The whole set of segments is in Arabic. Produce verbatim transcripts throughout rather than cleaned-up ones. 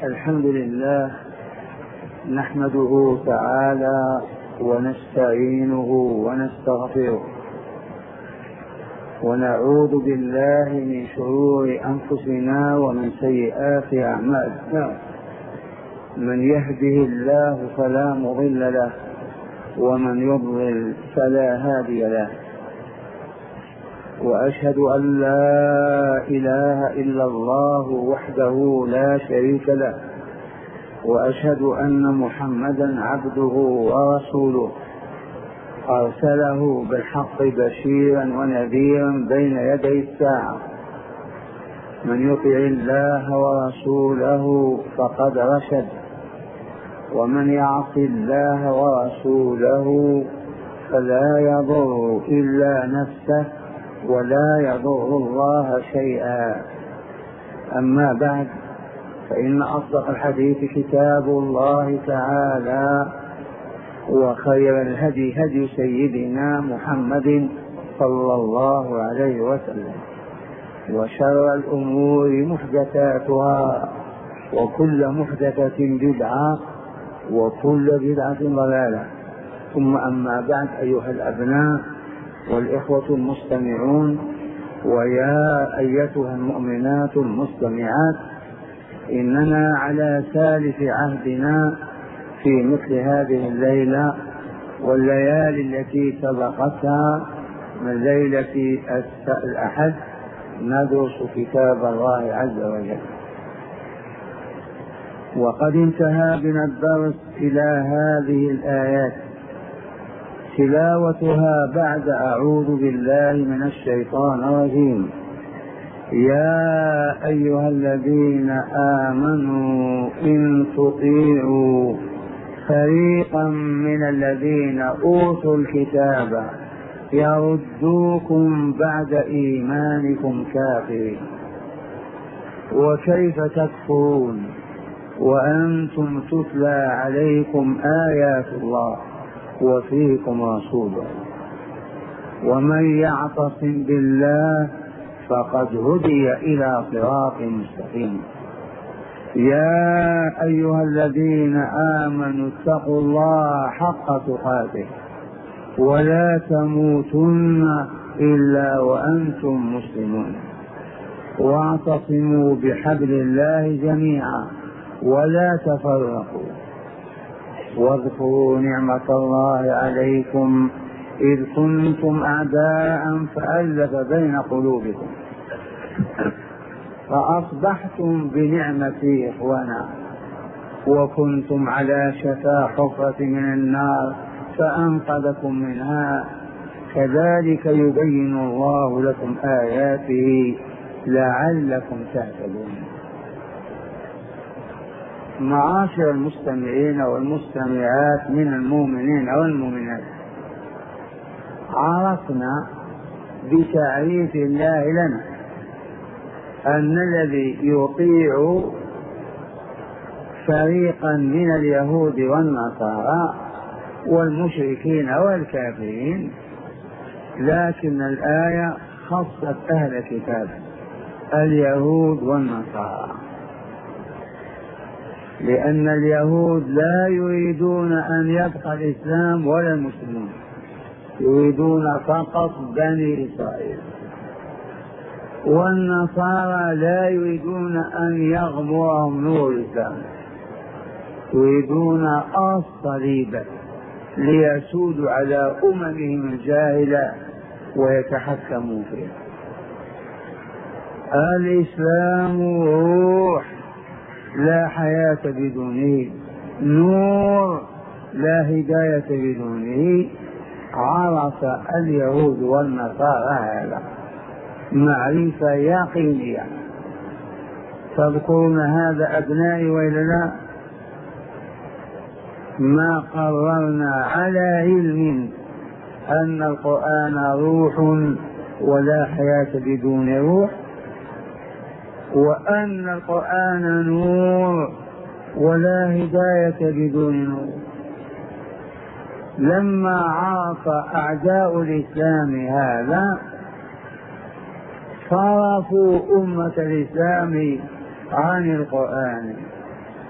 الحمد لله نحمده تعالى ونستعينه ونستغفره ونعوذ بالله من شرور أنفسنا ومن سيئات أعمالنا. من يهده الله فلا مضل له ومن يضلل فلا هادي له، وأشهد أن لا إله إلا الله وحده لا شريك له، وأشهد أن محمدا عبده ورسوله أرسله بالحق بشيرا ونذيرا بين يدي الساعة. من يطع الله ورسوله فقد رشد، ومن يعص الله ورسوله فلا يضر إلا نفسه ولا يضر الله شيئا. أما بعد، فإن أصدق الحديث كتاب الله تعالى، وخير الهدي هدي سيدنا محمد صلى الله عليه وسلم، وشر الأمور محدثاتها، وكل محدثة بدعة، وكل بدعة ضلالة. ثم أما بعد، أيها الأبناء والإخوة المستمعون، ويا أيتها المؤمنات المستمعات، إننا على سالف عهدنا في مثل هذه الليلة والليالي التي سبقتها من ليلة الأحد ندرس كتاب الله عز وجل. وقد انتهى بنا الدرس إلى هذه الآيات، تلاوتها بعد أعوذ بالله من الشيطان الرجيم: يا أيها الذين آمنوا إن تطيعوا فريقا من الذين أوتوا الكتاب يردوكم بعد إيمانكم كافرين، وكيف تكفرون وأنتم تتلى عليكم آيات الله وفيكم رسوله، ومن يعتصم بالله فقد هدي إلى صراط مستقيم. يا أيها الذين آمنوا اتقوا الله حق تقاته ولا تموتن إلا وأنتم مسلمون، واعتصموا بحبل الله جميعا ولا تفرقوا، واذكروا نعمة الله عليكم إذ كنتم أعداء فألف بين قلوبكم فأصبحتم بنعمتي إخوانا، وكنتم على شفا حفرة من النار فأنقذكم منها. كذلك يبين الله لكم آياته لعلكم تهتدون. معاشر المستمعين والمستمعات من المؤمنين والمؤمنات، عرفنا بتعريف الله لنا أن الذي يطيع فريقا من اليهود والنصارى والمشركين والكافرين، لكن الآية خصت أهل الكتاب اليهود والنصارى، لأن اليهود لا يريدون أن يبقى الإسلام ولا المسلمون، يريدون فقط بني إسرائيل، والنصارى لا يريدون أن يغمرهم نور الإسلام، يريدون الصليب ليسودوا على أممهم الجاهلة ويتحكموا فيها. الإسلام روح لا حياة بدونه، نور لا هداية بدونه. عرف اليهود والنصارى هذا معرفة يقينية. تذكرون هذا أبنائي وإلا لا؟ ما قررنا على علم أن القرآن روح ولا حياة بدون روح، وأن القرآن نور ولا هداية بدون نور. لما عرف أعداء الإسلام هذا صرفوا أمة الإسلام عن القرآن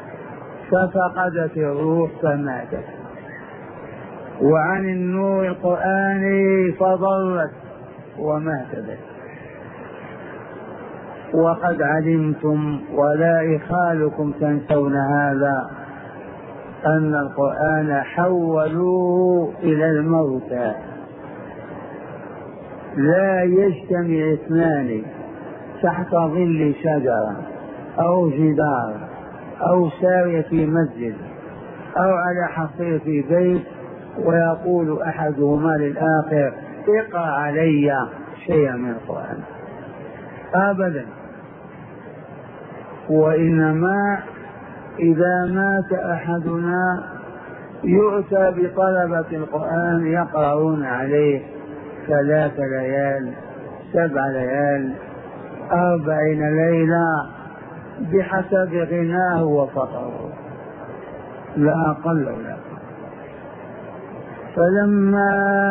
ففقدت الروح فماتت، وعن النور القرآني فضلت وما اهتدت. وقد علمتم ولا إخالكم تنسون هذا أن القرآن حولوه إلى الموتى. لا يجتمع اثنان تحت ظل شجرة أو جدار أو ساوية في مسجد أو على حصير في بيت ويقول أحدهما للآخر اقرأ علي شيئا من القرآن، أبدا. وإنما إذا مات أحدنا يؤتى بطلبة القرآن يقرؤون عليه ثلاث ليال سبع ليال أربعين ليلة بحسب غناه وفقره، لا أقل ولا أقل. فلما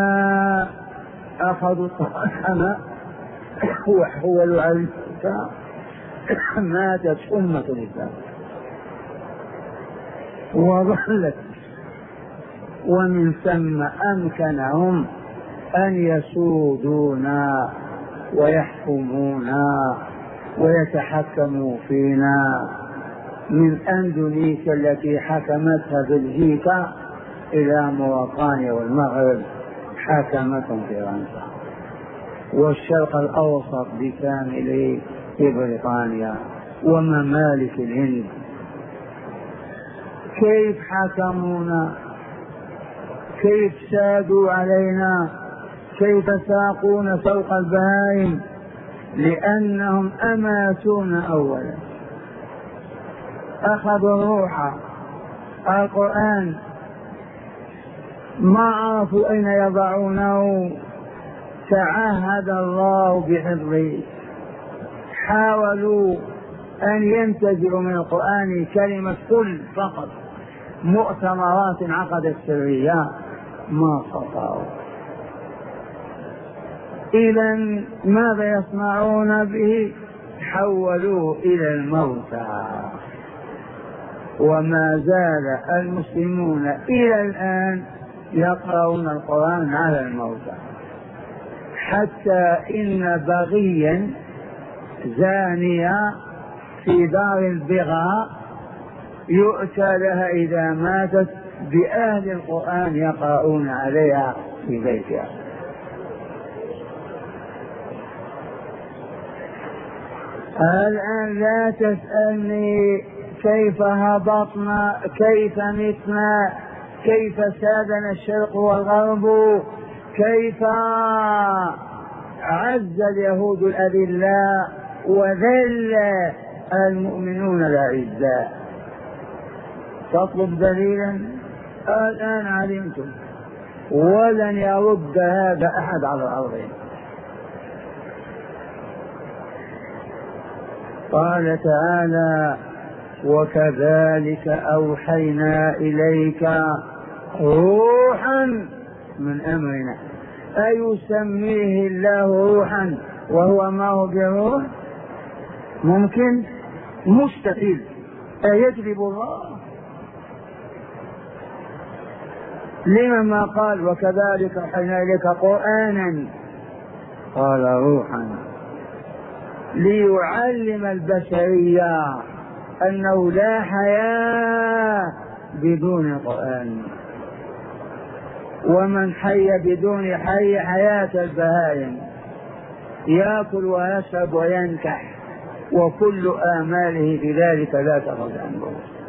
أخذوا القرآن وحولوا على الإسلام ماتت أمة الإسلام وظلت، ومن ثم أمكنهم أن يسودونا ويحكمونا ويتحكموا فينا، من أندونيسيا التي حكمتها بلجيكا إلى موريتانيا والمغرب حكمتهم فرنسا، والشرق الأوسط بكامله في بريطانيا وممالك الهند. كيف حكمونا؟ كيف سادوا علينا؟ كيف ساقونا فوق البهائم؟ لأنهم أماتونا أولا، أخذوا الروح القرآن ما عرفوا أين يضعونه، تعهد الله بحفظه. حاولوا أن ينتزعوا من القرآن كلمة كل فقط، مؤتمرات عقدت سرية ما استطاعوا. إذن ماذا يصنعون به؟ حولوه إلى الموتى. وما زال المسلمون إلى الآن يقرؤون القرآن على الموتى، حتى إن بغيا زانية في دار البغاء يؤتى لها إذا ماتت بأهل القرآن يقرؤون عليها في بيتها. الآن لا تسألني كيف هبطنا، كيف متنا، كيف سادنا الشرق والغرب، كيف عز اليهود الأذلاء وذل المؤمنون الأعزاء. تطلب دليلا؟ الآن علمتم، ولن يرد هذا أحد على الأرض. قال تعالى: وكذلك أوحينا إليك روحا من أمرنا. أيسميه الله روحا وهو ما هو بروح؟ ممكن؟ مستحيل. أيكذب الله؟ لما ما قال وكذلك أوحينا إليك قرآنا؟ قال روحا، ليعلم البشرية أنه لا حياة بدون القرآن، ومن حي بدون حي حياة البهائم، يأكل ويشرب وينكح وكل آماله في ذلك لا تخرج عنه.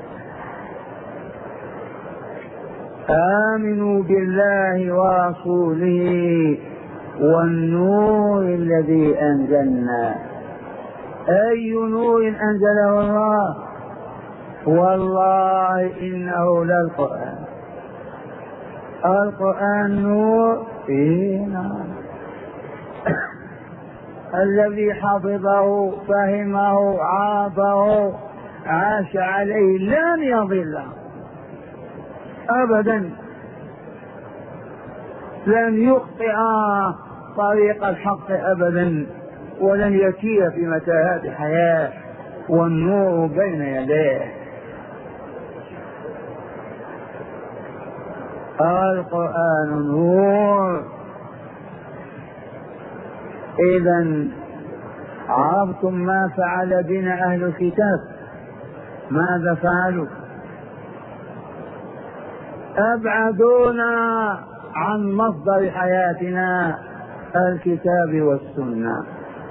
آمنوا بالله ورسوله والنور الذي أنزلنا. أي نور أنزله الله؟ والله إنه للقرآن. القرآن نور فيه نار. الذي حفظه فهمه عرفه عاش عليه لن يضل أبدا، لن يخطئ طريق الحق أبدا، ولن يسير في متاهات الحياة، والنور بين يديه. القرآن نور. إذا عرفتم ما فعل بنا أهل الكتاب؟ ماذا فعلوا؟ أبعدونا عن مصدر حياتنا الكتاب والسنة.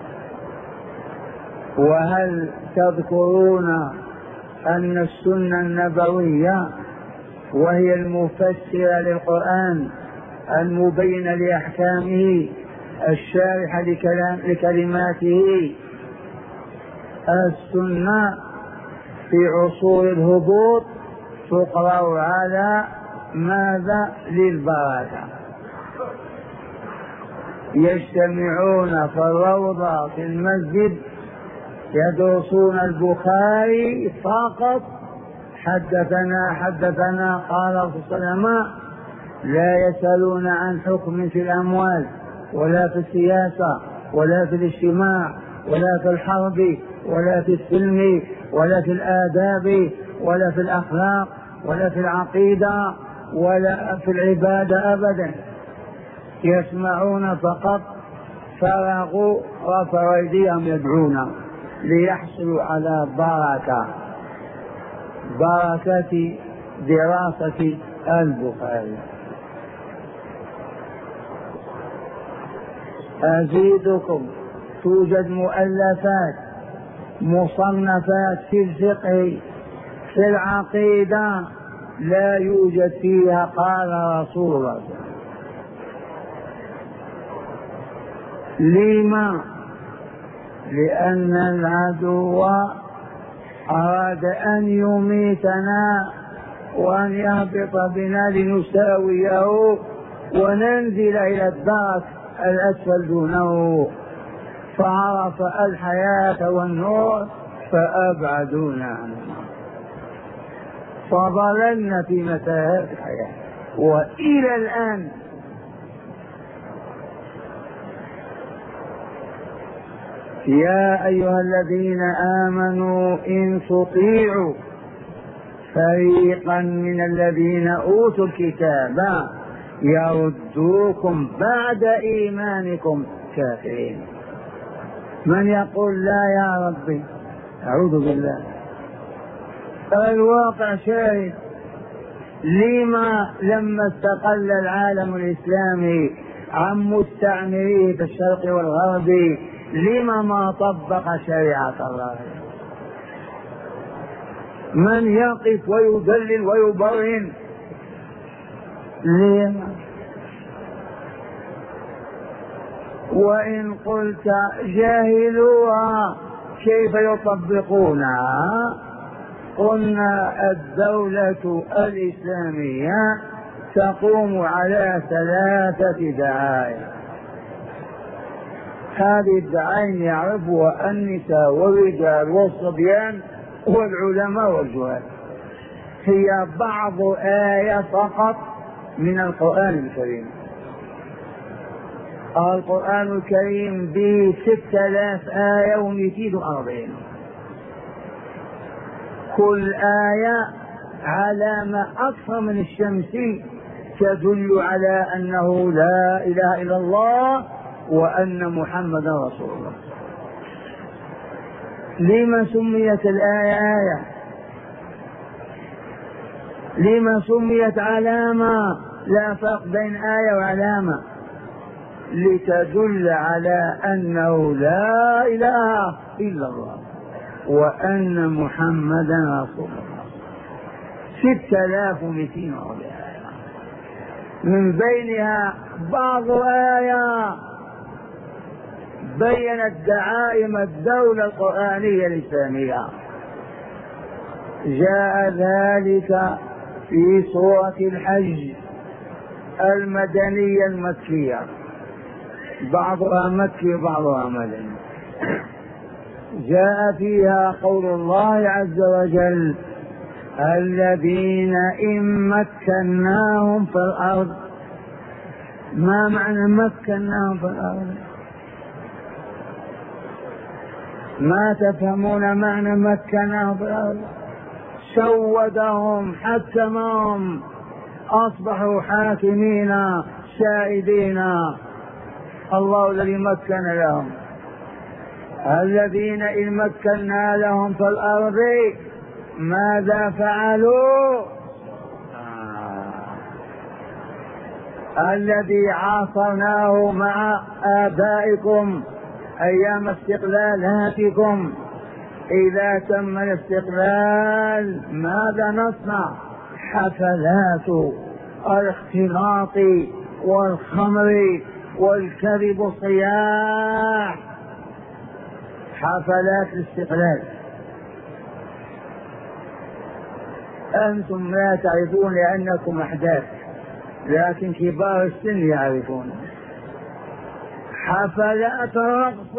وهل تذكرون أن السنة النبوية وهي المفسرة للقرآن المبينة لأحكامه الشارحة لكلماته، السنة في عصور الهبوط تقرأ على ماذا؟ للبركة. يجتمعون في الروضة في المسجد يدرسون البخاري فقط، حدثنا حدثنا قال الرسول صلى الله عليه وسلم، لا يسألون عن حكم في الأموال ولا في السياسة ولا في الاجتماع ولا في الحرب ولا في السلم ولا في الآداب ولا في الأخلاق ولا في العقيدة ولا في العبادة أبدا. يسمعون فقط، فرغوا رفعوا أيديهم يدعون ليحصلوا على بركة بركة دراسة البخاري. أزيدكم، توجد مؤلفات مصنفات في الفقه في العقيدة لا يوجد فيها قال رسول الله. لما؟ لأن العدو أراد أن يميتنا وأن يهبط بنا لنساويه وننزل إلى الدرك الأسفل دونه، فعرف الحياة والنور فأبعدونا عنه، فضللنا في متاهات الحياة وإلى الآن. يا أيها الذين آمنوا إن تطيعوا فريقا من الذين أوتوا الكتاب يردوكم بعد إيمانكم كافرين. من يقول لا يا ربي؟ أعوذ بالله. الواقع شاهد. لما لما استقل العالم الإسلامي عن مستعمريه في الشرق والغرب لما ما طبق شريعة الله؟ من يقف ويدلل ويبرهن؟ لما؟ وإن قلت جاهلوها كيف يطبقونها؟ قلنا الدولة الإسلامية تقوم على ثلاثة دعاية. هذه الدعاية يعرفها النساء والرجال والصبيان والعلماء والجهال. هي بعض آية فقط من القرآن الكريم. القرآن الكريم به ستة آلاف آية ومئتين وأربعين، كل آية علامة أكثر من الشمس تدل على أنه لا إله إلا الله وأن محمدا رسول الله. لما سميت الآية آية؟ لما سميت علامة؟ لا فرق بين آية وعلامة، لتدل على أنه لا إله إلا الله وأن محمدا رسول الله. ستة آلاف ومئتين آية، من بينها بعض آية بينت دعائم الدولة القرآنية الإسلامية. جاء ذلك في سورة الحج المدنية المكية، بعضها مكي وبعضها مدني. جاء فيها قول الله عز وجل: الذين إن مكناهم في الأرض. ما معنى مكناهم في الأرض؟ ما تفهمون معنى مكناهم في الأرض؟ سودهم، حكمهم، أصبحوا حاكمين سائدين. الله الذي مكن لهم، الذين إن مكنا لهم في الأرض ماذا فعلوا؟ آه. الذي عاصرناه مع آبائكم أيام استقلالاتكم، إذا تم الاستقلال ماذا نصنع؟ حفلات الاختلاط والخمر والكذب صياح، حفلات الاستقلال. أنتم لا تعرفون لأنكم أحداث، لكن كبار السن يعرفون. حفلات الرقص،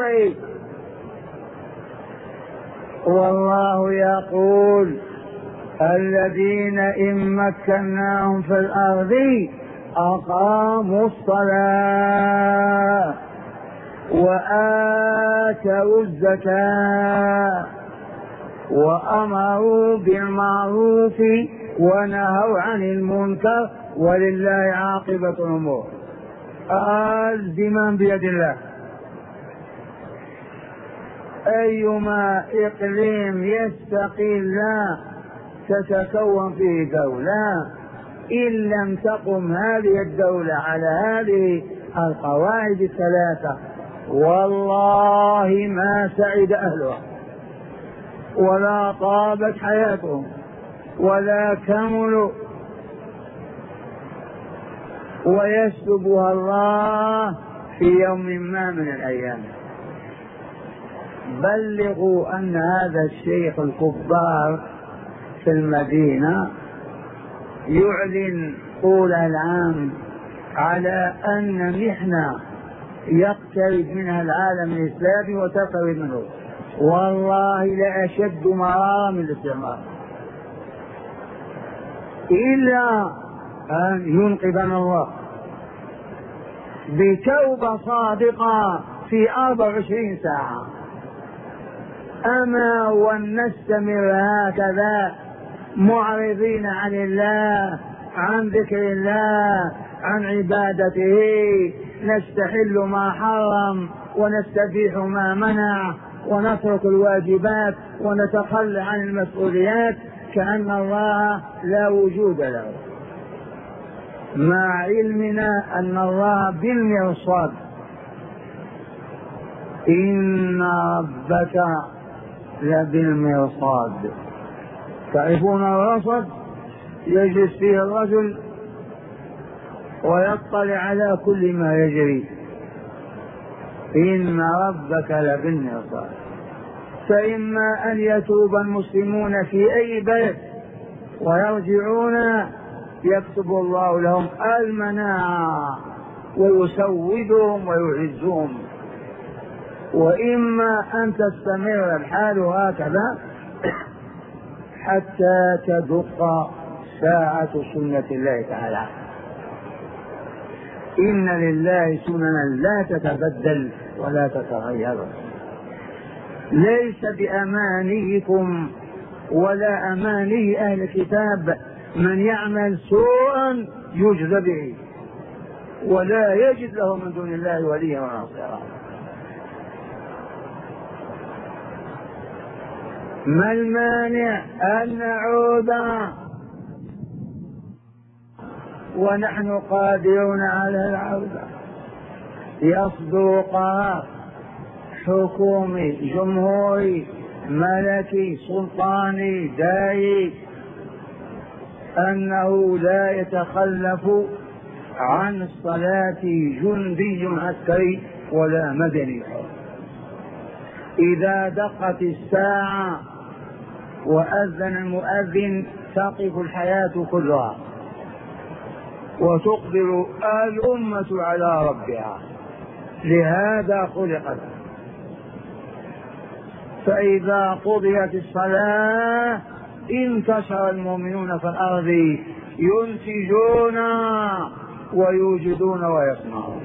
والله يقول الذين إن مكناهم في الأرض أقاموا الصلاة وآتوا الزكاة وأمروا بالمعروف ونهوا عن المنكر ولله عاقبة الأمور. الزمان بيد الله. أيما إقليم يستقيل لا تتكون فيه دولة، إن لم تقم هذه الدولة على هذه القواعد الثلاثة والله ما سعد أهلها ولا طابت حياتهم ولا كملوا، ويسلبها الله في يوم ما من الأيام. بلغوا أن هذا الشيخ الكبار في المدينة يعلن طول العام على أن محنة يقترب منها العالم الإسلامي وتقترب منه، والله لأشد مرارا من الاستعمار، إلا أن ينقذنا الله بتوبة صادقة في أربع وعشرين ساعة. أما وأن نستمر هكذا معرضين عن الله، عن ذكر الله، عن عبادته، نستحل ما حرم ونستبيح ما منع ونترك الواجبات ونتخلى عن المسؤوليات كأن الله لا وجود له، مع علمنا أن الله بالمرصاد. إن ربك لبالمرصاد. تعرفون الرصد؟ يجلس فيه الرجل ويطلع على كل ما يجري. إن ربك لبالمرصاد. فإما أن يتوب المسلمون في أي بلد ويرجعون يكتب الله لهم المناعة ويسودهم ويعزهم، وإما أن تستمر الحال هكذا حتى تدق ساعة سنة الله تعالى. إن لله سننا لا تتبدل ولا تتغير، ليس بأمانيكم ولا أماني أهل الكتاب من يعمل سوءا يجزى به ولا يجد له من دون الله وليا وناصرا. ما المانع أن نعود ونحن قادرون على العودة؟ يصدر قرار حكومي جمهوري ملكي سلطاني داعي أنه لا يتخلف عن الصلاة جندي عسكري ولا مدني. إذا دقت الساعة وأذن المؤذن تقف الحياة كلها وتقبل الأمة على ربها، لهذا خلقت. فإذا قضيت الصلاة انتشر المؤمنون في الأرض ينتجون ويوجدون ويصنعون.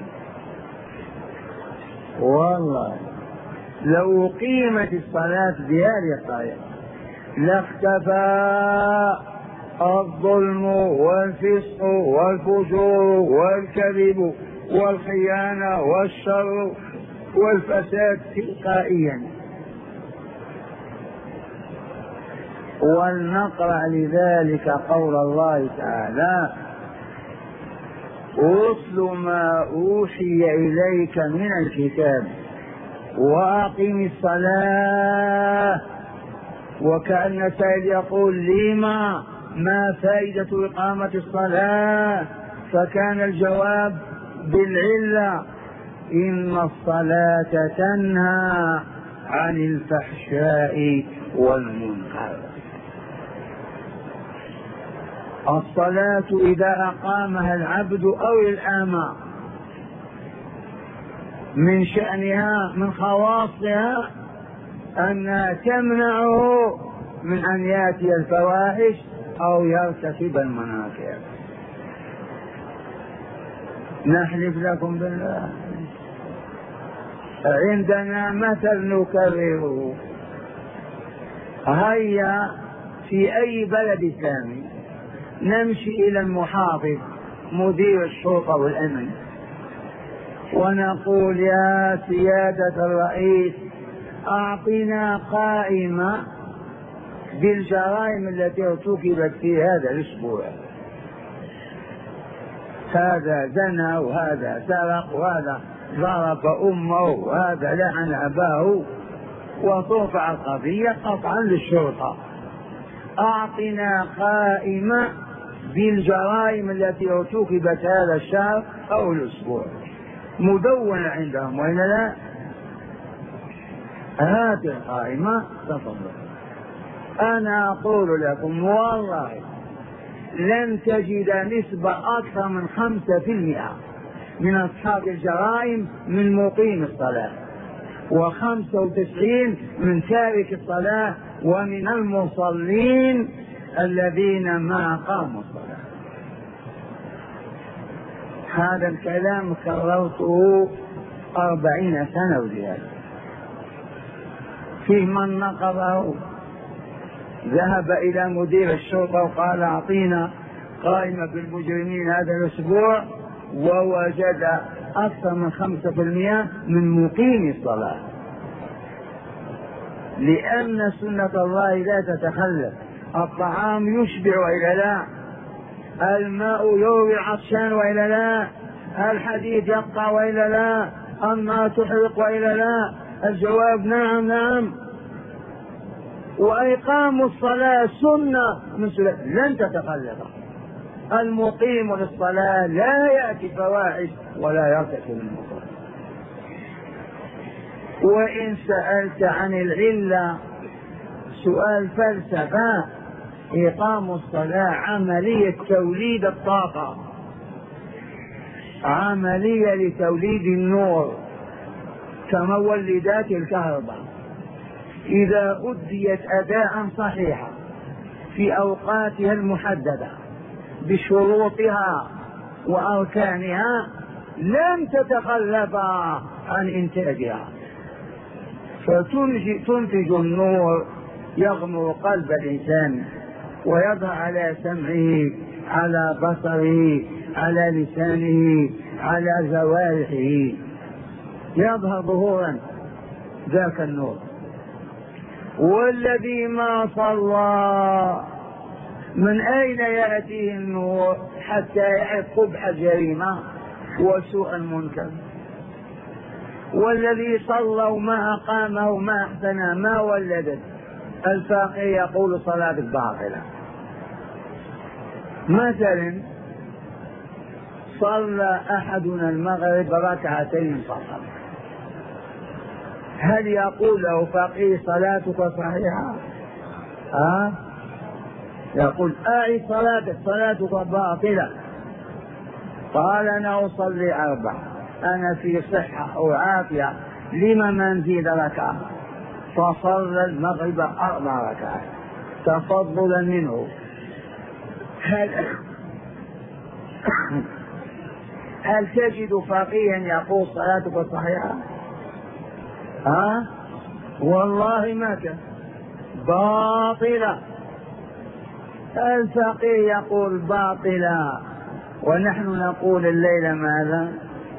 والله لو قيمت الصلاة بهذه الطريقة لاختفى الظلم والفسق والفجور والكذب والخيانة والشر والفساد تلقائيا. ولنقرأ لذلك قول الله تعالى: اتل ما أوحي إليك من الكتاب وأقم الصلاة. وكأن السائل يقول: لما ما فائدة إقامة الصلاة؟ فكان الجواب بالعلة: إن الصلاة تنهى عن الفحشاء والمنكر. الصلاة إذا أقامها العبد أو الأمة من شأنها من خواصها أنها تمنعه من أن يأتي الفواحش أو يرتكب المناكر. نحلف لكم بالله عندنا مثل نكرره: هيا في أي بلد إسلامي نمشي إلى المحافظ مدير الشرطة والأمن ونقول: يا سيادة الرئيس، أعطنا قائمة بالجرائم التي ارتكبت في هذا الأسبوع، هذا زنى وهذا سرق وهذا ضرب أمه وهذا لعن أباه، وترفع القضية قطعا للشرطة. أعطنا قائمة بالجرائم التي ارتكبت هذا الشهر أو الأسبوع، مدونة عندهم وإلا لا؟ هذه القائمة تفضل. أنا أقول لكم والله لن تجد نسبة أكثر من خمسة في المئة من أصحاب الجرائم من مقيم الصلاة، وخمسة وتسعين من تارك الصلاة ومن المصلين الذين ما أقاموا الصلاة. هذا الكلام كررته أربعين سنة وزيادة. في من نقضه ذهب إلى مدير الشرطة وقال: أعطينا قائمة بالمجرمين هذا الأسبوع، ووجد أكثر من خمسة في المئة من مقيم الصلاة، لأن سنة الله لا تتخلف. الطعام يشبع وإلا لا؟ الماء يروي العطشان وإلا لا؟ الحديد يقطع وإلا لا؟ النار تحرق وإلا لا؟ الجواب نعم نعم. وإقام الصلاة سنة من سنة لن تتخلف. المقيم للصلاة لا يأتي فواحش ولا يرتكب المنكر. وإن سألت عن العلة سؤال فلسفة، إقام الصلاة عملية توليد الطاقة، عملية لتوليد النور كمولدات الكهرباء. إذا أديت أداء صحيحا في أوقاتها المحددة بشروطها وأركانها لن تتخلف عن إنتاجها، فتنتج النور يغمر قلب الإنسان ويظهر على سمعه، على بصره، على لسانه، على جوارحه، يظهر ظهورا ذاك النور. والذي ما صلى من أين يأتيه النور حتى يعرف قبح الجريمة وسوء المنكر؟ والذي صلى وما أقامه وما أحسنه ما ولدت. الفقيه يقول صلاتك باطلة. مثلا صلى أحدنا المغرب ركعتين فقط، هل يقول له فقيه صلاتك صحيحة؟ ها؟ يقول أعد صلاتك، صلاتك باطلة. قال أنا أصلي أربع، أنا في صحة وعافية، لما ما نزيد ركعة؟ فصلى المغرب أربع ركعات تفضلا منه. هل هل تجد فقيها يقول صلاتك صحيحة؟ ها؟ والله ما كان، باطلة. الفقيه يقول باطلا ونحن نقول الليل ماذا؟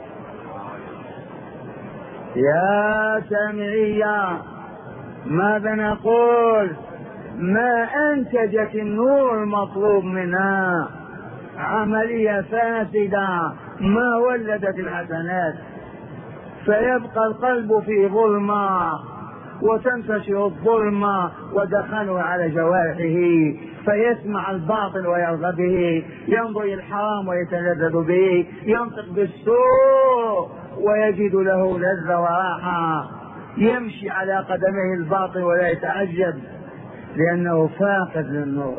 يا سامعية ماذا نقول؟ ما أنتجت النور المطلوب منها، عملية فاسدة ما ولدت الحسنات، فيبقى القلب في ظلمة وتنتشر الظلمة ودخلوا على جوارحه، فيسمع الباطل ويرغب به، ينظر الحرام ويتلذذ به، ينطق بالسوء ويجد له لذة وراحة، يمشي على قدمه الباطل ولا يتعجب لأنه فاقد للنور.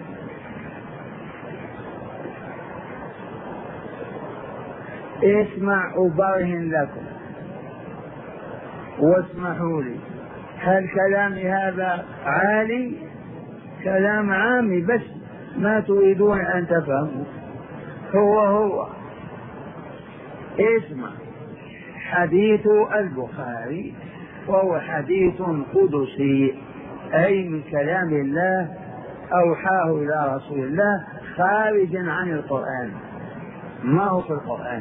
اسمع أبرهن لكم واسمحوا لي، هل كلامي هذا عالي؟ كلام عامي بس ما تريدون أن تفهموا، هو هو. اسمع، حديث البخاري وهو حديث قدسي، أي من كلام الله أوحاه إلى رسول الله خارجا عن القرآن، ما هو في القرآن،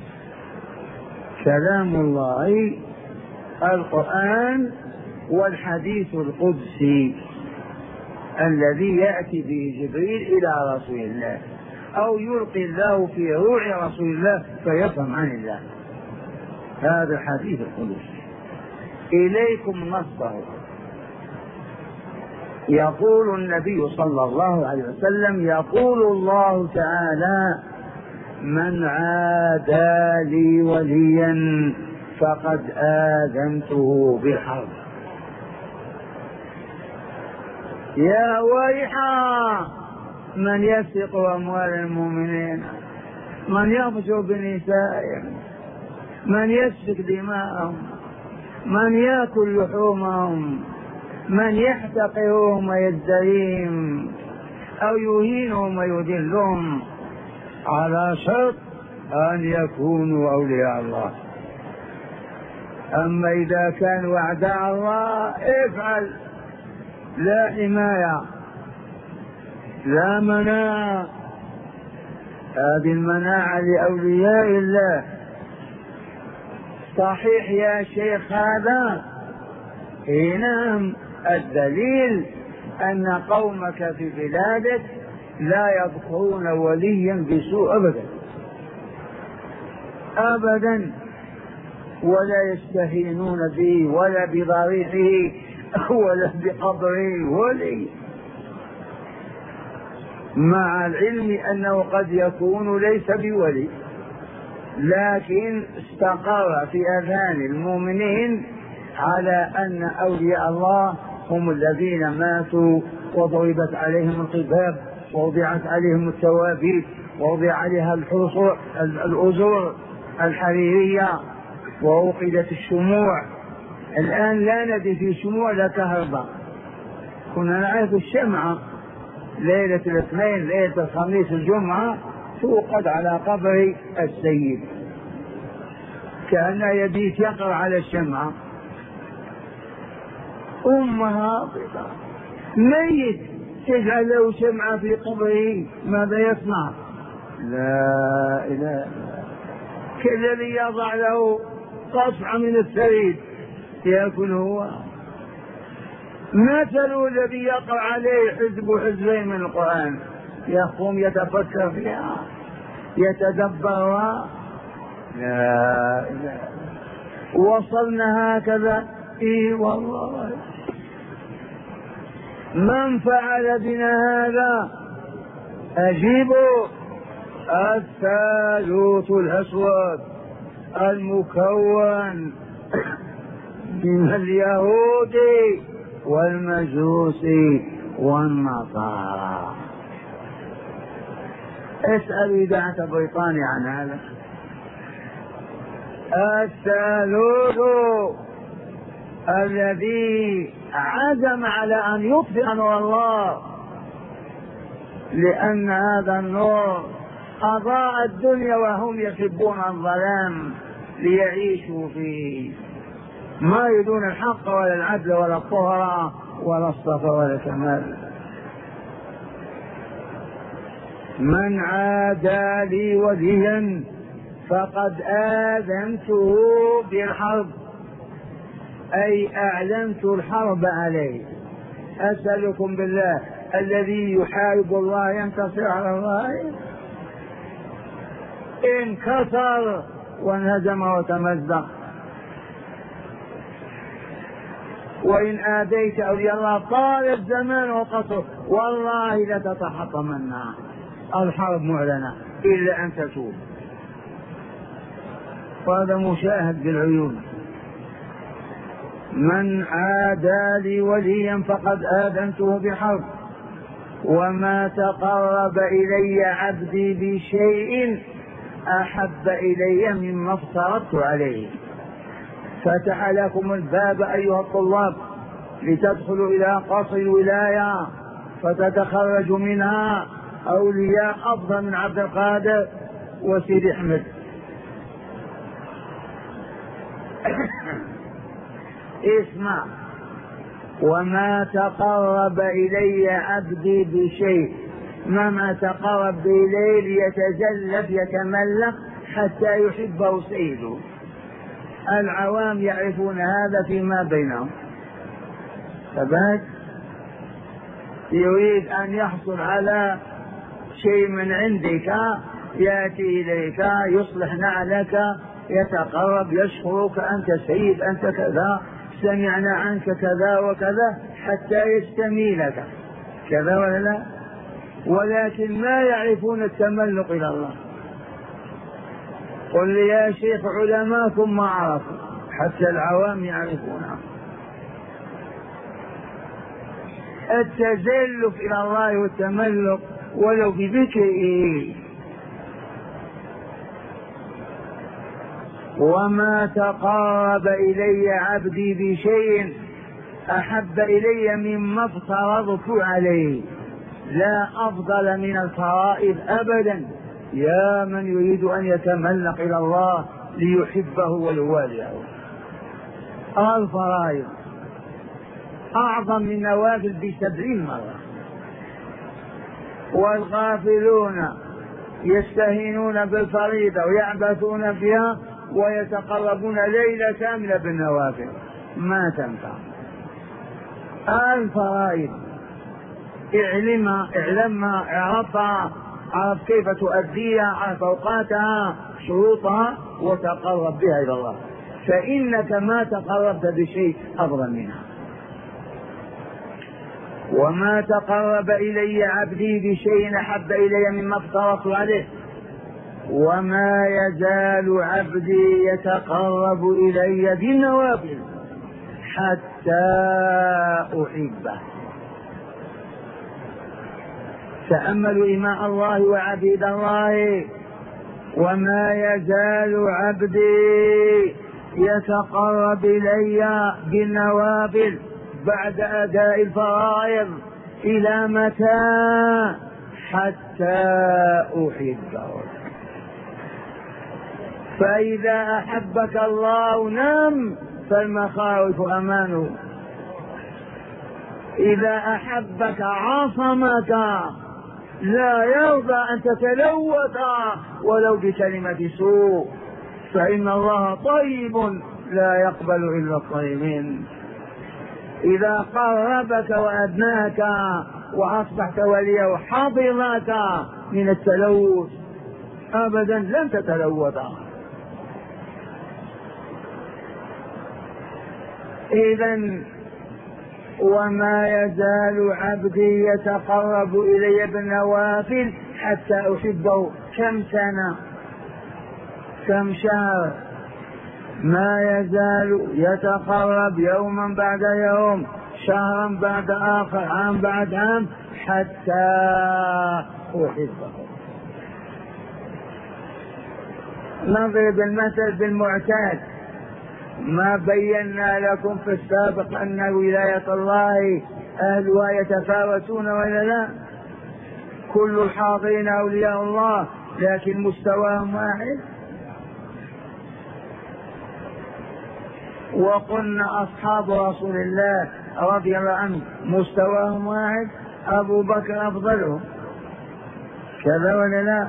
كلام الله القرآن والحديث القدسي الذي يأتي به جبريل إلى رسول الله أو يلقي الله في روع رسول الله فيفهم عن الله. هذا الحديث القدسي إليكم نصه. يقول النبي صلى الله عليه وسلم: يقول الله تعالى: من عادى لي وليا فقد آذنته بالحرب. يا ويحا من يسرق أموال المؤمنين، من يفجر بنسائهم، من يسفك دماءهم، من يأكل لحومهم، من يحتقرهم ويزدريهم أو يهينهم ويذلهم، على شرط أن يكونوا أولياء الله. أما إذا كانوا أعداء الله افعل، لا حماية لا مناعة. هذه المناعة لأولياء الله. صحيح يا شيخ هذا؟ إيه نعم. الدليل أن قومك في بلادك لا يذكرون وليا بسوء أبدا أبدا، ولا يستهينون به ولا بضريحه ولا بقبره ولي، مع العلم أنه قد يكون ليس بولي، لكن استقر في أذهان المؤمنين على أن أولياء الله هم الذين ماتوا وضربت عليهم القباب ووضعت عليهم التوابيت ووضع عليها الحصور الأزور الحريرية ووقدت الشموع. الآن لا ندري في شموع لا كهرباء، كنا نعرف الشمعة ليلة الاثنين ليلة الخميس الجمعة توقد على قبر السيد كأن يبيت يقر على الشمعة. أمها ميت تجعل له شمعة في قبره، ماذا يصنع؟ لا إله، كالذي يضع له قطعة من الثريد يأكل هو. مثل الذي يقع عليه حزب حزبين من القرآن يقوم يتفكر فيها يتدبرها. لا إله، وصلنا هكذا. إيه والله، من فعل بنا هذا؟ أجيبوا: الثالوث الأسود المكون من اليهود والمجوس والنصارى. اسأل إذاعة بريطانيا عن هذا. الثالوث الذي عزم على أن يطفئ نور الله، لأن هذا النور أضاء الدنيا وهم يحبون الظلام ليعيشوا فيه، ما يريدون الحق ولا العدل ولا الطهر ولا الصفا ولا الكمال. من عادى لي وليا فقد آذنته بالحرب، أي أعلنت الحرب عليه. أسألكم بالله الذي يحارب الله ينتصر على الله؟ انكسر وانهزم وتمزق. وإن آذيت أولياء الله طال الزمان وقصر والله لتتحطمن. الحرب معلنة إلا أن تتوب، وهذا مشاهد بالعيون. من عادى لي وليا فقد آذنته بحرب، وما تقرب إلي عبدي بشيء أحب إلي مما افترضت عليه. فتح لكم الباب أيها الطلاب لتدخلوا إلى قصر الولاية فتتخرج منها أولياء أفضل من عبد القادر وسيدي أحمد. اسمع، وما تقرب إلي عبدي بشيء، ما تقرب إليه ليتزلف يتملق حتى يحبه سيده. العوام يعرفون هذا فيما بينهم. فبعد يريد أن يحصل على شيء من عندك يأتي إليك يصلح نعلك يتقرب يشكرك أنت سيد أنت كذا سمعنا عنك كذا وكذا حتى يستميلك كذا ولا لا؟ ولكن ما يعرفون التملق إلى الله. قل لي يا شيخ علماكم ما عرفوا، حتى العوام يعرفونها. التزلف إلى الله والتملق ولو بذكره. وما تقرب إلي عبدي بشيء أحب إلي مما افترضت عليه. لا أفضل من الفرائض أبدا. يا من يريد أن يتملق إلى الله ليحبه ويواليه. الفرائض أعظم من نوافل بسبعين مرة. والغافلون يستهينون بالفريضة ويعبثون فيها ويتقربون ليلة كاملة بالنوافل، ما تنفع. الفرائض اعلمها اعلمها اعرفها، عرف كيف تؤديها، عرف أوقاتها شروطها وتقرب بها إلى الله، فإنك ما تقربت بشيء أفضل منها. وما تقرب إلي عبدي بشيء أحب إلي مما افترضت عليه، وما يزال عبدي يتقرب إلي بالنوافل حتى أحبه. تأملوا إماء الله وعبيد الله. وما يزال عبدي يتقرب إلي بالنوافل بعد أداء الفرائض إلى متى؟ حتى أحبه. فإذا أحبك الله نام فالمخاوف أمانه، إذا أحبك عصمك لا يرضى أن تتلوث ولو بكلمة سوء، فإن الله طيب لا يقبل إلا الطيبين. إذا قربك وأدناك وأصبحت وليه وحفظك من التلوث أبدا لن تتلوث. إذن وما يزال عبدي يتقرب إلي بالنوافل حتى أحبه. كم سنة كم شهر ما يزال يتقرب يوما بعد يوم شهرا بعد آخر عام بعد عام حتى أحبه. نضرب المثل بالمعتاد. ما بينا لكم في السابق أن ولاية الله أهلها يتفاوتون ولا لا؟ كل الحاضرين أولياء الله لكن مستواهم واحد. وقلنا أصحاب رسول الله رضي الله عنه مستواهم واحد، أبو بكر أفضلهم كذا ولا لا؟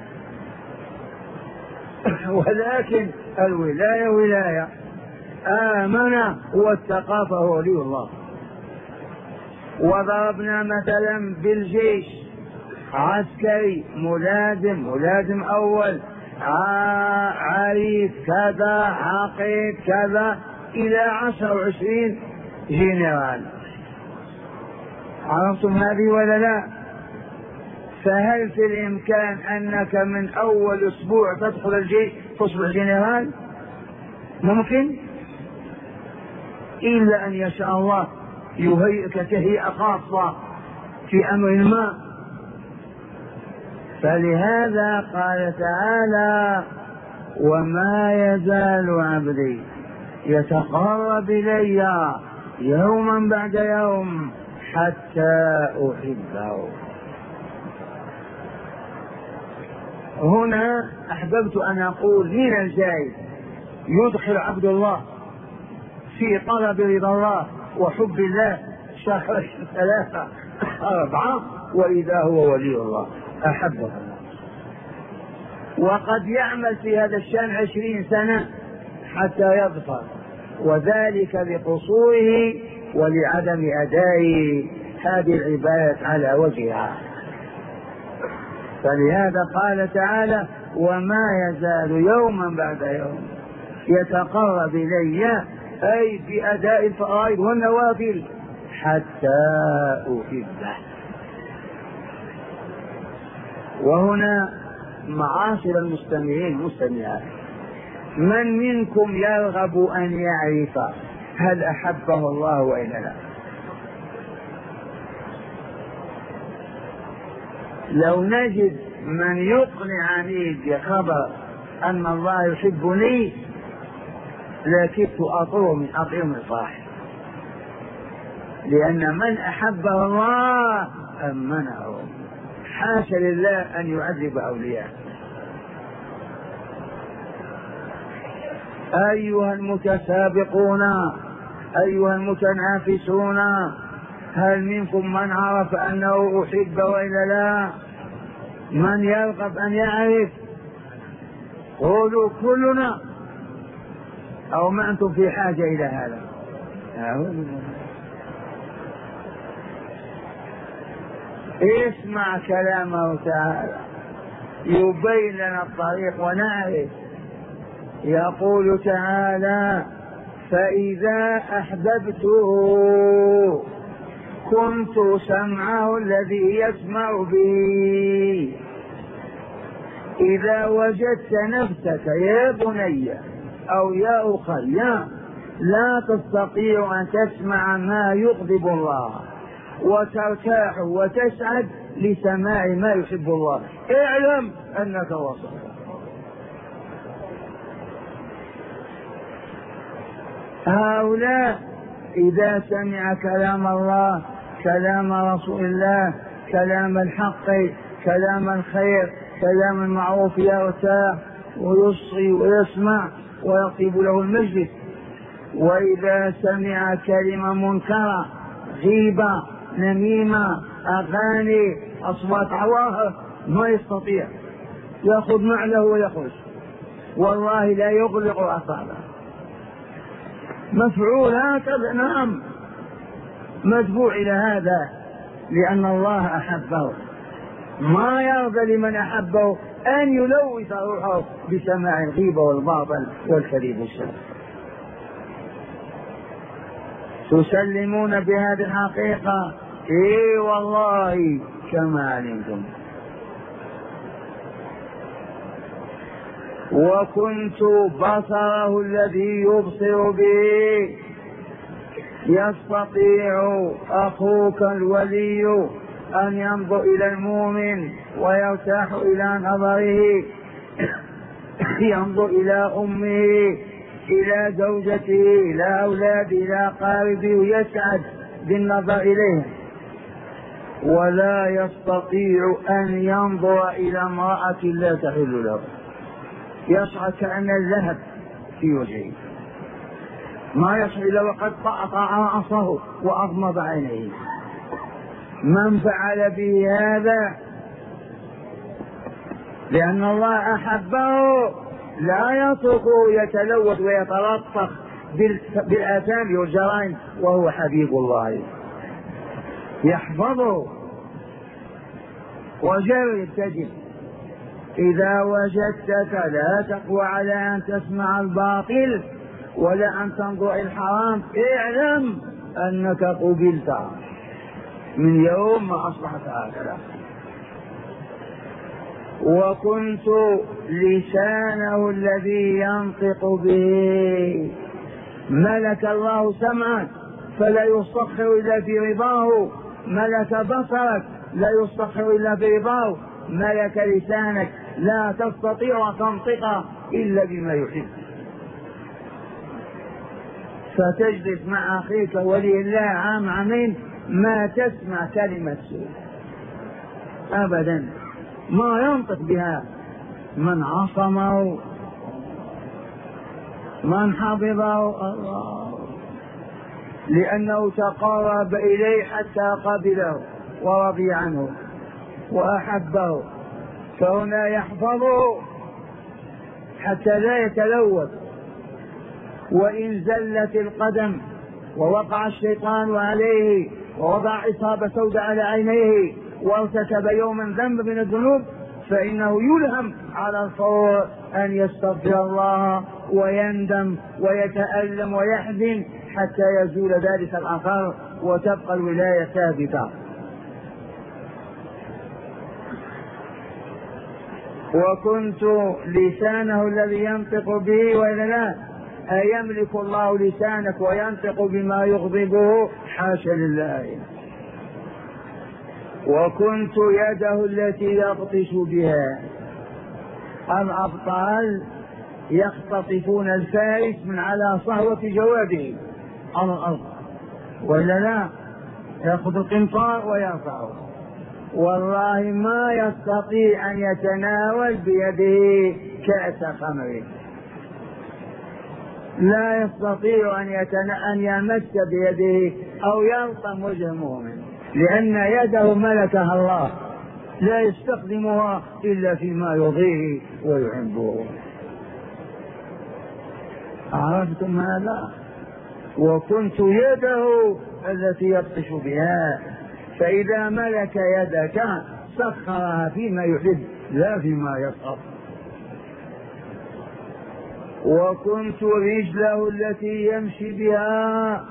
ولكن الولاية ولاية، آمن واتقى فهو ولي الله. وضربنا مثلا بالجيش، عسكري ملازم، ملازم أول، عريف كذا، عقيد كذا، إلى عشر وعشرين جنرال. عرفتم هذه ولا لا؟ فهل في الإمكان أنك من أول أسبوع تدخل الجيش تصبح جنرال؟ ممكن؟ إلا أن يشاء الله يهيئك تهيئة خاصة في أمر ما. فلهذا قال تعالى: وما يزال عبدي يتقرب إلي يوما بعد يوم حتى أحبه. هنا أحببت أن أقول من الجاي يدخل عبد الله في طلب رضا الله وحب الله شهر ثلاثة أربعة، وإذا هو ولي الله أحبه. وقد يعمل في هذا الشأن عشرين سنة حتى يظفر، وذلك لقصوره ولعدم أداء هذه العبادة على وجهها. فلهذا قال تعالى: وما يزال يوما بعد يوم يتقرب إلي، أي بأداء الفرائض والنوافل، حتى أحبه. وهنا معاشر المستمعين المستمعات، من منكم يرغب أن يعرف هل أحبه الله وإلا لا؟ لو نجد من يقنعني بخبر أن الله يحبني لكدت أطير من أطير من الفرح، لأن من أحبه الله أمنه. حاشا لله أن يعذب أولياءه. أيها المتسابقون، أيها المتنافسون، هل منكم من عرف أنه أحب وإلا لا؟ من يرغب أن يعرف؟ قولوا كلنا، أو ما أنتم في حاجة إلى هذا؟ اسمع كلامه تعالى يبين لنا الطريق ونعرف. يقول تعالى: فإذا أحببته كنت سمعه الذي يسمع به. إذا وجدت نفسك يا بني أو يا أخي لا تستطيع أن تسمع ما يغضب الله وترتاح وتسعد لسماع ما يحب الله، اعلم أنك وصلت. هؤلاء إذا سمع كلام الله، كلام رسول الله، كلام الحق، كلام الخير، كلام المعروف، يرتاح ويصغي ويسمع ويطيب له المجلس. وإذا سمع كلمة منكرة، غيبة، نميمة، أغاني، أصوات عواهر، ما يستطيع، يأخذ معله ويخرج، والله لا يغلق أصابعه. مفعول هكذا، نعم، مدفوع إلى هذا، لأن الله أحبه. ما يرضى لمن أحبه أن يلوث روحه بسماع الغيبة والباطل والكذب والشر. تسلمون بهذه الحقيقة؟ إيه والله كما علمتم. وكنت بصره الذي يبصر به. يستطيع أخوك الولي أن ينظر إلى المؤمن ويرتاح إلى نظره، ينظر إلى أمه، إلى زوجته، إلى أولاده، إلى أقاربه، ويسعد بالنظر إليه، ولا يستطيع أن ينظر إلى امرأة لا تحل له، يشعر كأن اللهب في وجهه، ما يشعر إلا وقد قطع رأسه وأغمض عينيه. من فعل به هذا لأن الله أحبه لا يترك يتلوث ويتلطخ بالآثام والجرائم وهو حبيب الله، يحفظه. وجرب تجد إذا وجدتك لا تقوى على أن تسمع الباطل ولا أن تنظر الحرام، اعلم أنك قبلت من يوم ما أصبحت هكذا. وكنت لسانه الذي ينطق به، ملك الله سمعك فلا يسخر إلا في رضاه، ملك بصرك لا يسخر إلا في رضاه، ملك لسانك لا تستطيع تنطق إلا بما يحب. فتجلس مع أخيك ولي الله عام عامين ما تسمع كلمة سوء أبدا، ما ينطق بها. من عصمه من حفظه الله، لأنه تقرب إليه حتى قبله ورضي عنه وأحبه، فهنا يحفظه حتى لا يتلوث. وإن زلت القدم ووقع الشيطان عليه ووضع إصابة سوداء على عينيه وارتكب يوما ذنب من الذنوب، فإنه يلهم على الفور أن يستغفر الله ويندم ويتألم ويحزن حتى يزول ذلك الأثر وتبقى الولاية ثابتة. وكنت لسانه الذي ينطق به وإلا لا، أيملك الله لسانك وينطق بما يغضبه؟ حاشا لله. وكنت يده التي يبطش بها. الأبطال يختطفون الفارس من على صهوة جواده على الأرض ولا لا، يأخذ القنطار ويرفعه، والله ما يستطيع أن يتناول بيده كأس خمر، لا يستطيع أن, أن يمس بيده أو يلطم وجه مؤمن، لأن يده ملكها الله لا يستخدمها إلا فيما يرضيه ويحبه. عرفتم هذا؟ وكنت يده التي يبطش بها، فإذا ملك يدك سخرها فيما يحب لا فيما يسخط. وكنت رجله التي يمشي بها.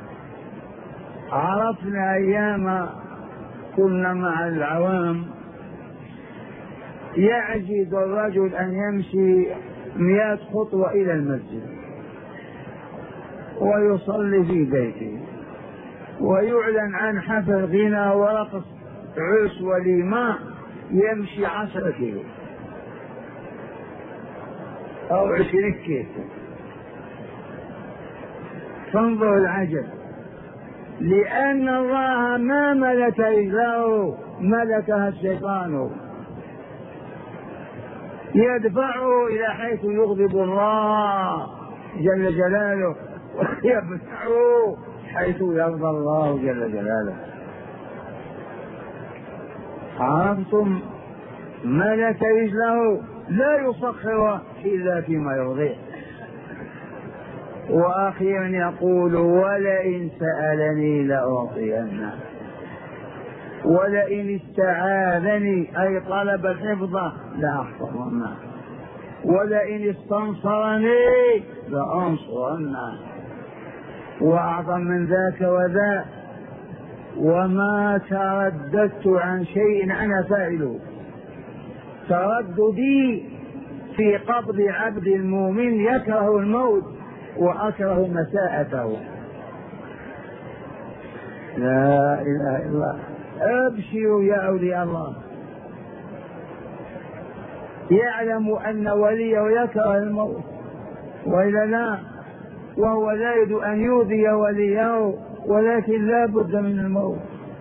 عرفنا أيام كنا مع العوام يعجز الرجل أن يمشي مئة خطوة إلى المسجد ويصلي في بيته، ويعلن عن حفل غنى ورقص عرس وليمة يمشي عشرة كيلو أو عشرين كيلو. فانظر العجب، لأن الله ما ملك رجله، ملكها الشيطان، يدفعه إلى حيث يغضب الله جل جلاله ويدفعه حيث يرضى الله جل جلاله. عرفتم؟ ملك رجله لا يسخر إلا فيما يرضيه. وأخيرا يقول ولئن سألني لأعطينه، ولئن استعاذني أي طلب الحفظ لأحفظنه، ولئن استنصرني لأنصرنه. وأعظم من ذاك وذاك، وما ترددت عن شيء أنا فاعله. ترددي في قبض عبد المؤمن يكره الموت وأكره مساءته. لا إله إلا الله. أبشروا يا أولياء الله، يعلم أن وليه يكره الموت وإلا لا، وهو لا يريد أن يؤذي وليه، ولكن لا بد من الموت.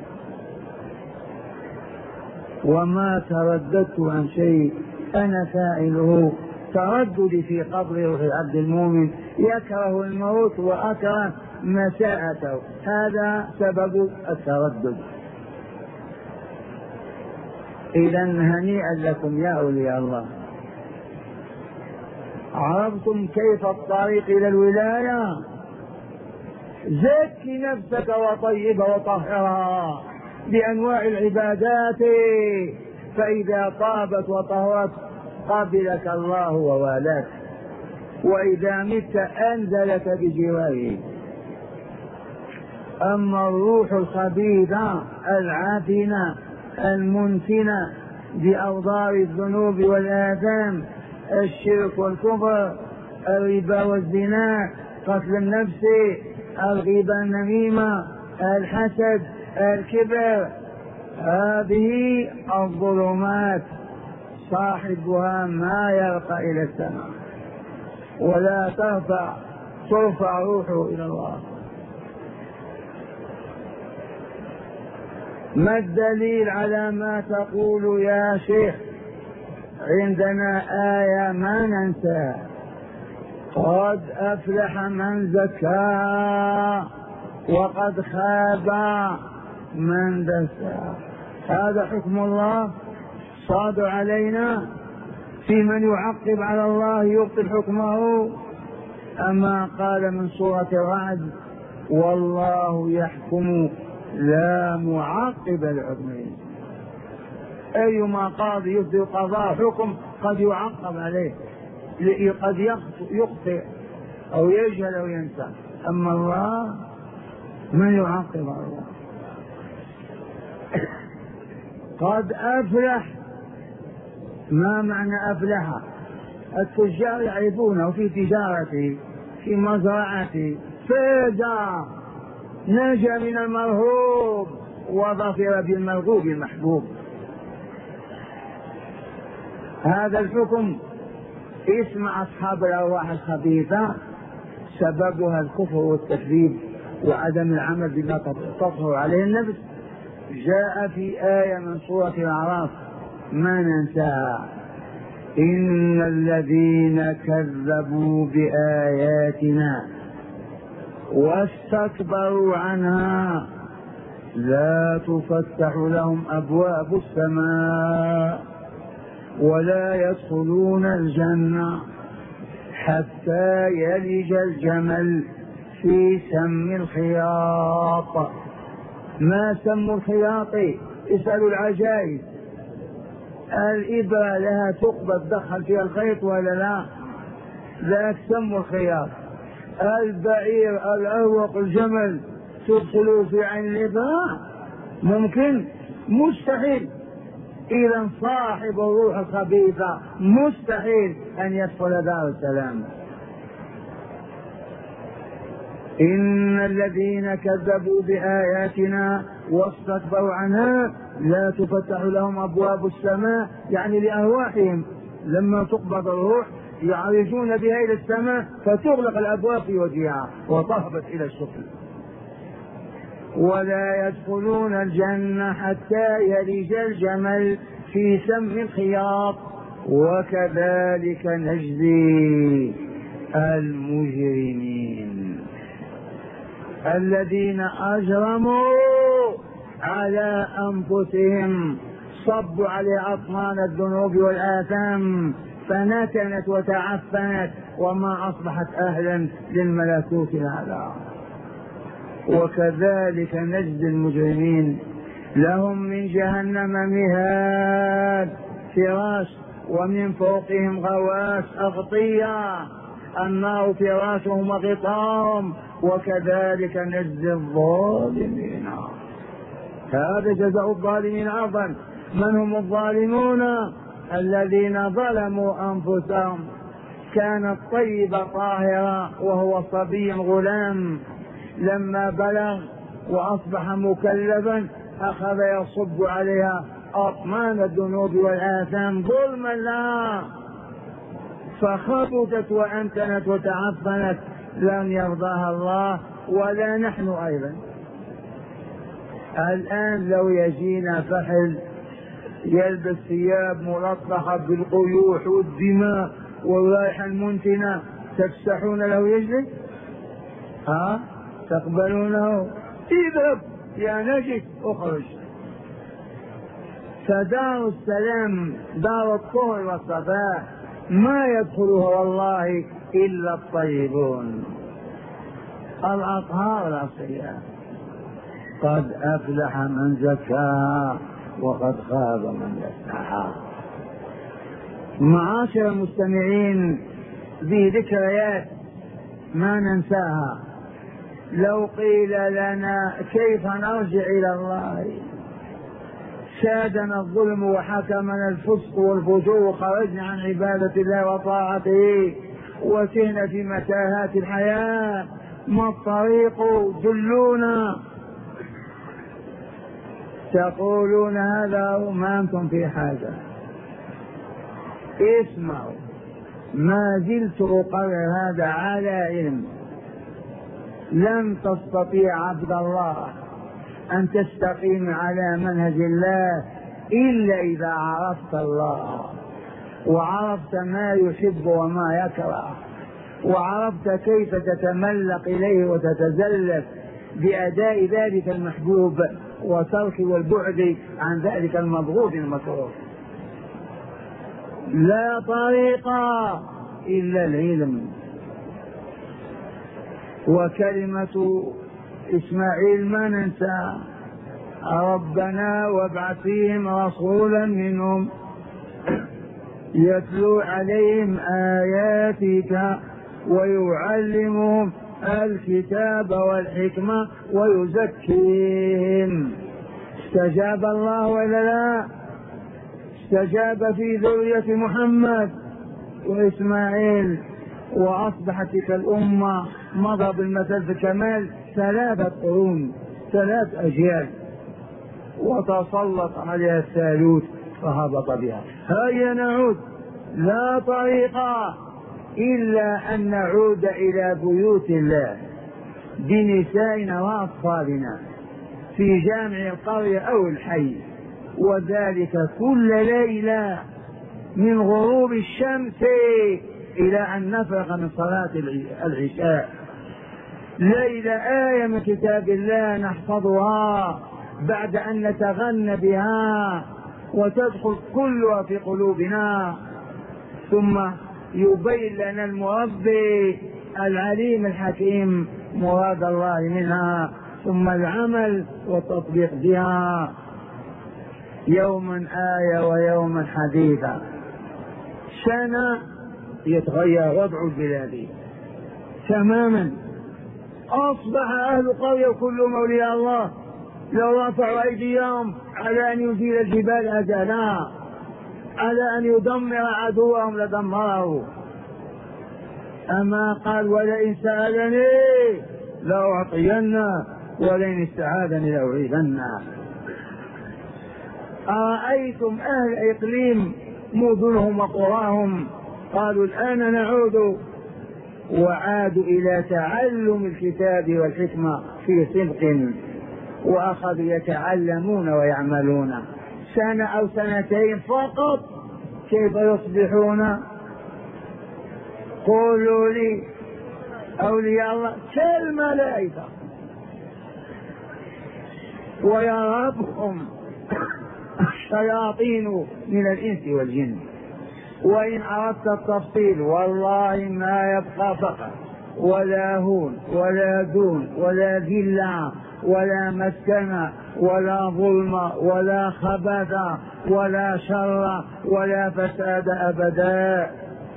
وما ترددت عن شيء أنا فاعله. ترددي في قبر روح العبد المؤمن يكره الموت وأكره مساءته، هذا سبب التردد. إذا هنيئا لكم يا أولياء الله. عرفتم كيف الطريق إلى الولاية؟ زكي نفسك وطيبها وطهرها بأنواع العبادات، فإذا طابت وطهرت قبلك الله ووالاك، وإذا مت أنزلك بجواره. أما الروح الخبيثة العافنة المنتنة بأوضار الذنوب والآثام، الشرك والكفر، الربا والزنا، قتل النفس، الغيبة النميمة، الحسد، الكبر، هذه الظلمات صاحبها ما يرقى إلى السماء ولا ترفع ترفع روحه إلى الله. ما الدليل على ما تقول يا شيخ؟ عندنا آية ما ننساها: قد أفلح من زكاها وقد خاب من دساها. هذا حكم الله صادر علينا في من يعقب على الله يبطل حكمه. أما قال من سورة الرعد: والله يحكم لا معقب لحكمه. أيما قاضي يصدر قضاء حكم قد يعقب عليه، قد يخطئ أو يجهل أو ينسى. أما الله من يعقب على الله. قد أفلح، ما معنى أفلح؟ التجار يعرفونه في تجارته في مزرعته، فاز نجا من المرهوب وظفر بالمرغوب المحبوب. هذا الحكم اسم أصحاب الأرواح الخبيثة سببها الكفر والتكذيب وعدم العمل بما تظهر عليه النفس. جاء في آية من سورة الأعراف ما ننساها: إن الذين كذبوا بآياتنا واستكبروا عنها لا تفتح لهم أبواب السماء ولا يدخلون الجنة حتى يلج الجمل في سم الخياط. ما سم الخياط؟ اسألوا العجائز. الإبرة لها ثقب تدخل فيها الخيط ولا لا؟ ذاك سم الخياط. البعير الأروق الجمل تدخلوا في عين الإبرة؟ ممكن؟ مستحيل. إذا صاحب الروح الخبيثة مستحيل أن يدخل دار السلام. إن الذين كذبوا بآياتنا واستكبروا عنها لا تفتح لهم أبواب السماء، يعني لأرواحهم لما تقبض الروح يعرجون بها إلى السماء فتغلق الأبواب في وجهها وتهبط إلى السفل. ولا يدخلون الجنة حتى يلج الجمل في سم الخياط وكذلك نجزي المجرمين الذين أجرموا على أنفسهم، صبوا عليه أطنان الذنوب والآثام فنتنت وتعفنت وما أصبحت أهلا للملكوت الأعلى. وكذلك نجزي المجرمين لهم من جهنم مهاد فراش ومن فوقهم غواش أغطية، النار فراشهم وغطاهم وكذلك نجزي الظالمين. هذا جزاء الظالمين أيضا. من هم الظالمون؟ الذين ظلموا أنفسهم. كانت طيبة طاهرة وهو صبي غلام، لما بلغ وأصبح مكلفا أخذ يصب عليها أطمان الذنوب والآثام ظلما لها فخبثت وأنتنت وتعفنت، لم يرضاها الله ولا نحن أيضا. الآن لو يجينا فحل يلبس ثياب ملطخة بالقيوح والدماء والرائحة المنتنة تفسحون له يجلس؟ ها؟ تقبلونه؟ اذهب يا نجس اخرج. فدار السلام دار الطهر والصفاء ما يدخلها والله إلا الطيبون الأطهار الأصفياء. قد أفلح من زكاها وقد خاب من دساها. معاشر المستمعين، ذي ذكريات ما ننساها. لو قيل لنا كيف نرجع إلى الله، سادنا الظلم وحكمنا الفسق والفجور وخرجنا عن عبادة الله وطاعته وسهنا في متاهات الحياة، ما الطريق؟ دلونا. تقولون هذا وما أنتم في حاجة. اسمعوا، ما زلت أقرر هذا على علم. لن تستطيع عبد الله أن تستقيم على منهج الله إلا إذا عرفت الله، وعرفت ما يحب وما يكره، وعرفت كيف تتملق إليه وتتزلف بأداء ذلك المحبوب وترك والبعد عن ذلك المبغوض المكروه. لا طريق إلا العلم. وكلمة إسماعيل ما ننسى: ربنا وابعث فيهم رسولا منهم يتلو عليهم آياتك ويعلمهم الكتاب والحكمة ويزكيهم. استجاب الله ولا لا؟ استجاب في ذرية محمد وإسماعيل، وأصبحت تلك الأمة مضى بالمثل في الكمال ثلاثة قرون، ثلاث أجيال، وتسلط عليها الثالوث فهبط بها. هيا نعود. لا طريق إلا أن نعود إلى بيوت الله بنسائنا وأطفالنا في جامع القرية أو الحي، وذلك كل ليلة من غروب الشمس إلى أن نفرغ من صلاة العشاء. ليلة آية من كتاب الله نحفظها بعد أن نتغنى بها وتدخل كلها في قلوبنا، ثم يبين لنا المربي العليم الحكيم مراد الله منها، ثم العمل والتطبيق بها. يوما آية ويوما حديثا. سنة يتغير وضع البلاد تماما. أصبح أهل قرية كلهم أولياء الله، لو رفعوا أيديهم على أن يزيل الجبال أزالها، على أن يدمر عدوهم لدمره. أما قال: ولئن سألني لأعطينه ولئن استعاذني لأعيذنه. أرأيتم أهل إقليم مدنهم وقراهم قالوا: الآن نعود، وعادوا إلى تعلم الكتاب والحكمة في صدق، وأخذوا يتعلمون ويعملون. سنة أو سنتين فقط كيف يصبحون؟ قولوا لي. أولياء الله كالملائكة، ويرهبهم الشياطين من الإنس والجن. وإن أردت التفصيل والله ما يبقى فقط ولا هون ولا دون ولا ذلة ولا مسكنة ولا ظلم ولا خبث ولا شر ولا فساد أبدا.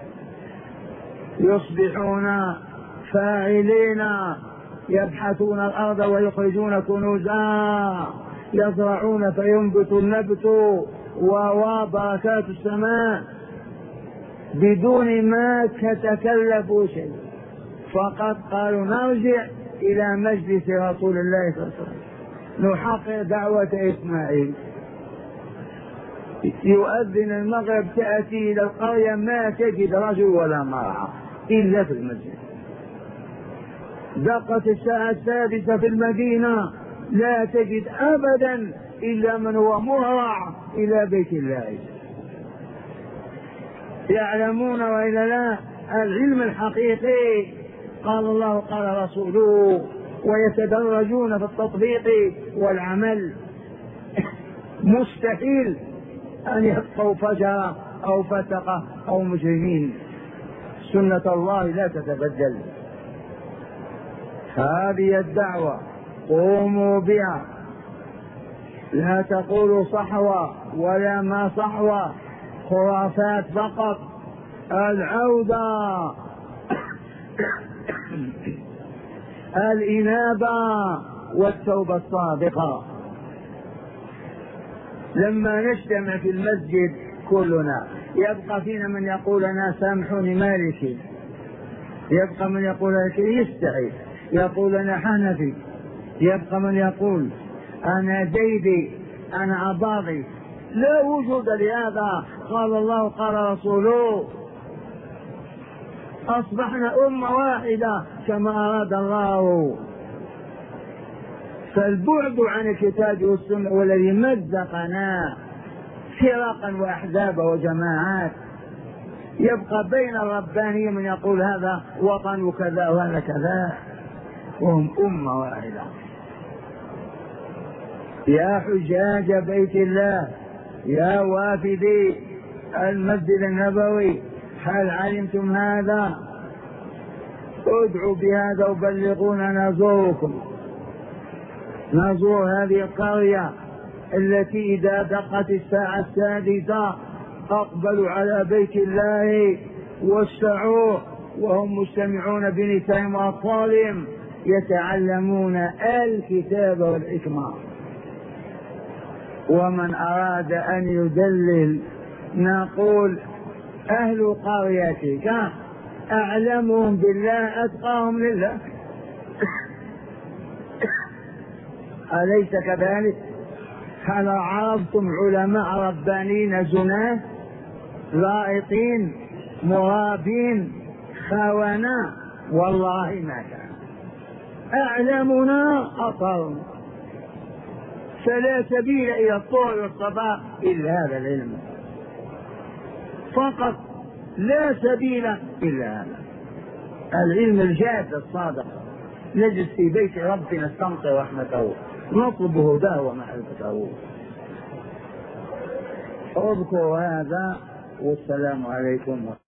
يصبحون فاعلين، يبحثون الأرض ويخرجون كنوزها، يزرعون فينبت النبت وبركات السماء بدون ما تتكلفوا شيء، فقط قالوا نرجع إلى مجلس رسول الله صلى الله عليه وسلم نحقق دعوة إسماعيل. يؤذن المغرب تأتي إلى القرية ما تجد رجل ولا مرأة إلا في المسجد. دقت الساعة السادسة في المدينة لا تجد أبدا إلا من هو مهرع إلى بيت الله. يعلمون وإلا لا العلم الحقيقي قال الله قال رسوله، ويتدرجون في التطبيق والعمل. مستحيل أن يبقوا فجرة أو فتقة أو مجرمين. سنة الله لا تتبدل. هذه الدعوة قوموا بها، لا تقولوا صحوة ولا ما صحوة، خرافات فقط. العودة الإنابة والتوبة الصادقة. لما نجتمع في المسجد كلنا يبقى فينا من يقول أنا سامحوني مالكي، يبقى من يقول لك يستحي، يقول أنا حنفي، يبقى من يقول أنا زيدي، أنا عباضي. لا وجود لهذا. قال الله قال رسوله، أصبحنا أمة واحدة كما أراد الله. فالبعد عن الكتاب والسنة والذي مزقنا فرقا وأحزابا وجماعات. يبقى بين الربانيين من يقول هذا وطن كذا وهذا كذا، وهم أمة واحدة. يا حجاج بيت الله، يا وافدي المسجد النبوي، هل علمتم هذا؟ ادعوا بهذا وبلغونا نزوركم. نزور هذه القرية التي إذا دقت الساعة السادسة أقبلوا على بيت الله واشتعوه وهم مجتمعون بنسائهم وأطفالهم يتعلمون الكتاب والحكمة. ومن أراد أن يدلل نقول أهل قريتك أعلمهم بالله أتقاهم لله. أليس كذلك؟ هل عرفتم علماء ربانين زناه لائطين مرابين خونة؟ والله ما كان. أعلمنا أطرنا، فلا سبيل إلى الطهر والصفاء إلا هذا العلم فقط، لا سبيل إلا هذا العلم الجاد الصادق. نجلس في بيت ربنا نستمطر رحمته، نطلب هداه ومعرفته. اذكروا هذا والسلام عليكم.